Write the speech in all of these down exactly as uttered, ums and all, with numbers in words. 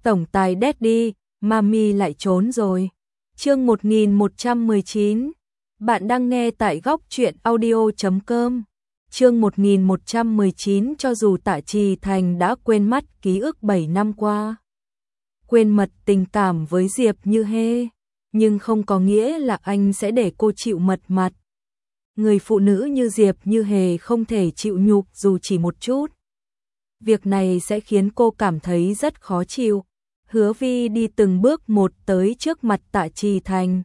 Tổng tài Daddy, Mami lại trốn rồi. Chương một nghìn một trăm mười chín. Bạn đang nghe tại góc truyện audio chấm com. Chương một nghìn một trăm mười chín. Cho dù Tạ Trì Thành đã quên mất ký ức bảy năm qua, quên mật tình cảm với Diệp Như Hê, nhưng không có nghĩa là anh sẽ để cô chịu mật mặt. Người phụ nữ như Diệp Như Hề không thể chịu nhục dù chỉ một chút. Việc này sẽ khiến cô cảm thấy rất khó chịu. Hứa Vi đi từng bước một tới trước mặt Tạ Trì Thành,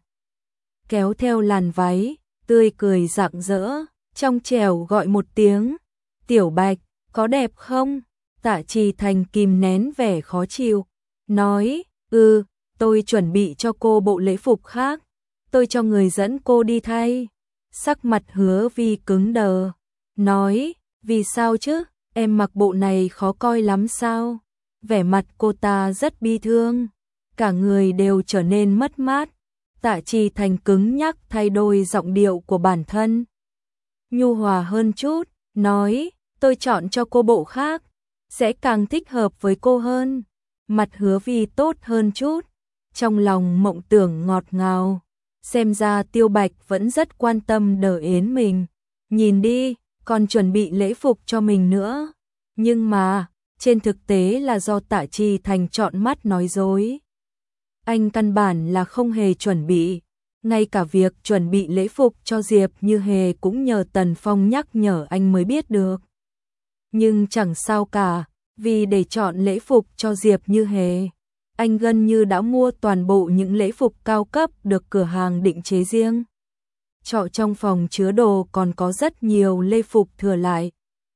kéo theo làn váy, tươi cười rạng rỡ, trong trẻo gọi một tiếng, "Tiểu Bạch, có đẹp không?" Tạ Trì Thành kìm nén vẻ khó chịu, nói, "Ừ, tôi chuẩn bị cho cô bộ lễ phục khác, tôi cho người dẫn cô đi thay." Sắc mặt Hứa Vi cứng đờ, nói, "Vì sao chứ, em mặc bộ này khó coi lắm sao?" Vẻ mặt cô ta rất bi thương, cả người đều trở nên mất mát. Tạ Trì Thành cứng nhắc thay đổi giọng điệu của bản thân, nhu hòa hơn chút, nói, "Tôi chọn cho cô bộ khác, sẽ càng thích hợp với cô hơn." Mặt Hứa Vi tốt hơn chút, trong lòng mộng tưởng ngọt ngào, xem ra Tiêu Bạch vẫn rất quan tâm Đờ Yến mình. Nhìn đi, còn chuẩn bị lễ phục cho mình nữa. Nhưng mà, trên thực tế là do Tạ Trì Thành chọn mắt nói dối. Anh căn bản là không hề chuẩn bị, ngay cả việc chuẩn bị lễ phục cho Diệp Như Hề cũng nhờ Tần Phong nhắc nhở anh mới biết được. Nhưng chẳng sao cả, vì để chọn lễ phục cho Diệp Như Hề, anh gần như đã mua toàn bộ những lễ phục cao cấp được cửa hàng định chế riêng. Trọ trong phòng chứa đồ còn có rất nhiều lễ phục thừa lại,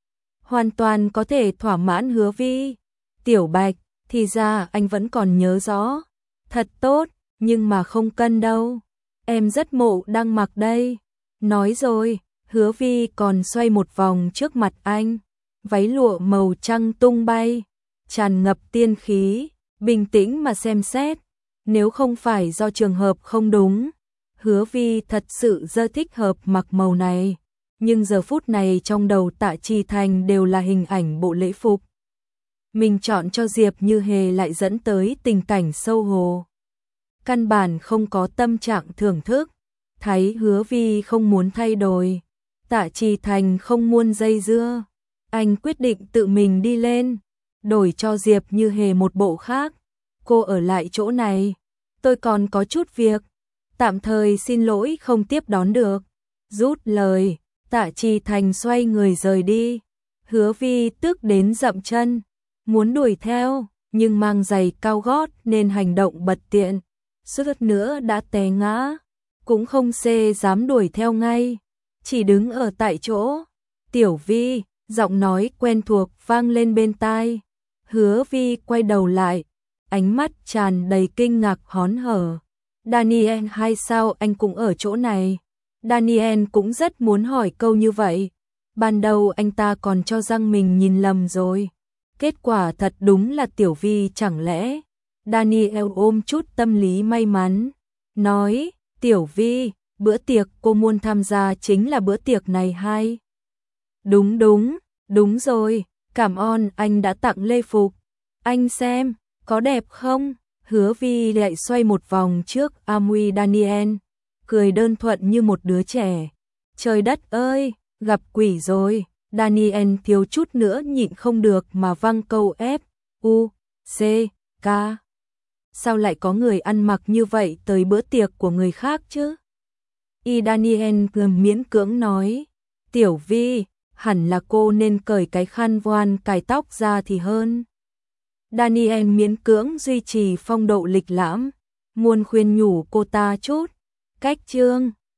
hoàn toàn có thể thỏa mãn Hứa Vi. "Tiểu Bạch, thì ra anh vẫn còn nhớ rõ. Thật tốt, nhưng mà không cân đâu. Em rất mộ đang mặc đây." Nói rồi, Hứa Vi còn xoay một vòng trước mặt anh. Váy lụa màu trắng tung bay, tràn ngập tiên khí. Bình tĩnh mà xem xét, nếu không phải do trường hợp không đúng, Hứa Vi thật sự rất thích hợp mặc màu này. Nhưng giờ phút này trong đầu Tạ Trì Thành đều là hình ảnh bộ lễ phục mình chọn cho Diệp Như Hề, lại dẫn tới tình cảnh xấu hổ. Căn bản không có tâm trạng thưởng thức. Thấy Hứa Vi không muốn thay đổi, Tạ Trì Thành không muốn dây dưa. Anh quyết định tự mình đi lên, đổi cho Diệp Như Hề một bộ khác. "Cô ở lại chỗ này, tôi còn có chút việc, tạm thời xin lỗi không tiếp đón được." Rút lời, Tạ Trì Thành xoay người rời đi. Hứa Vi tức đến dậm chân, muốn đuổi theo, nhưng mang giày cao gót nên hành động bật tiện, suýt nữa đã té ngã, cũng không xê dám đuổi theo ngay, chỉ đứng ở tại chỗ. "Tiểu Vi", giọng nói quen thuộc vang lên bên tai. Hứa Vi quay đầu lại, ánh mắt tràn đầy kinh ngạc hớn hở. "Daniel, hay sao anh cũng ở chỗ này?" Daniel cũng rất muốn hỏi câu như vậy. Ban đầu anh ta còn cho rằng mình nhìn lầm rồi. Kết quả thật đúng là Tiểu Vi. Chẳng lẽ Daniel ôm chút tâm lý may mắn, nói, "Tiểu Vi, bữa tiệc cô muốn tham gia chính là bữa tiệc này hay?" "Đúng đúng, đúng rồi, cảm ơn anh đã tặng lễ phục. Anh xem, có đẹp không?" Hứa Vi lại xoay một vòng trước Amui Daniel, cười đơn thuận như một đứa trẻ. "Trời đất ơi, gặp quỷ rồi." Daniel thiếu chút nữa nhịn không được mà văng câu F, U, C, K. Sao lại có người ăn mặc như vậy tới bữa tiệc của người khác chứ? Y Daniel ngầm miễn cưỡng nói, "Tiểu Vi, hẳn là cô nên cởi cái khăn voan cài tóc ra thì hơn." Daniel miễn cưỡng duy trì phong độ lịch lãm, muốn khuyên nhủ cô ta chút. "Cách trương,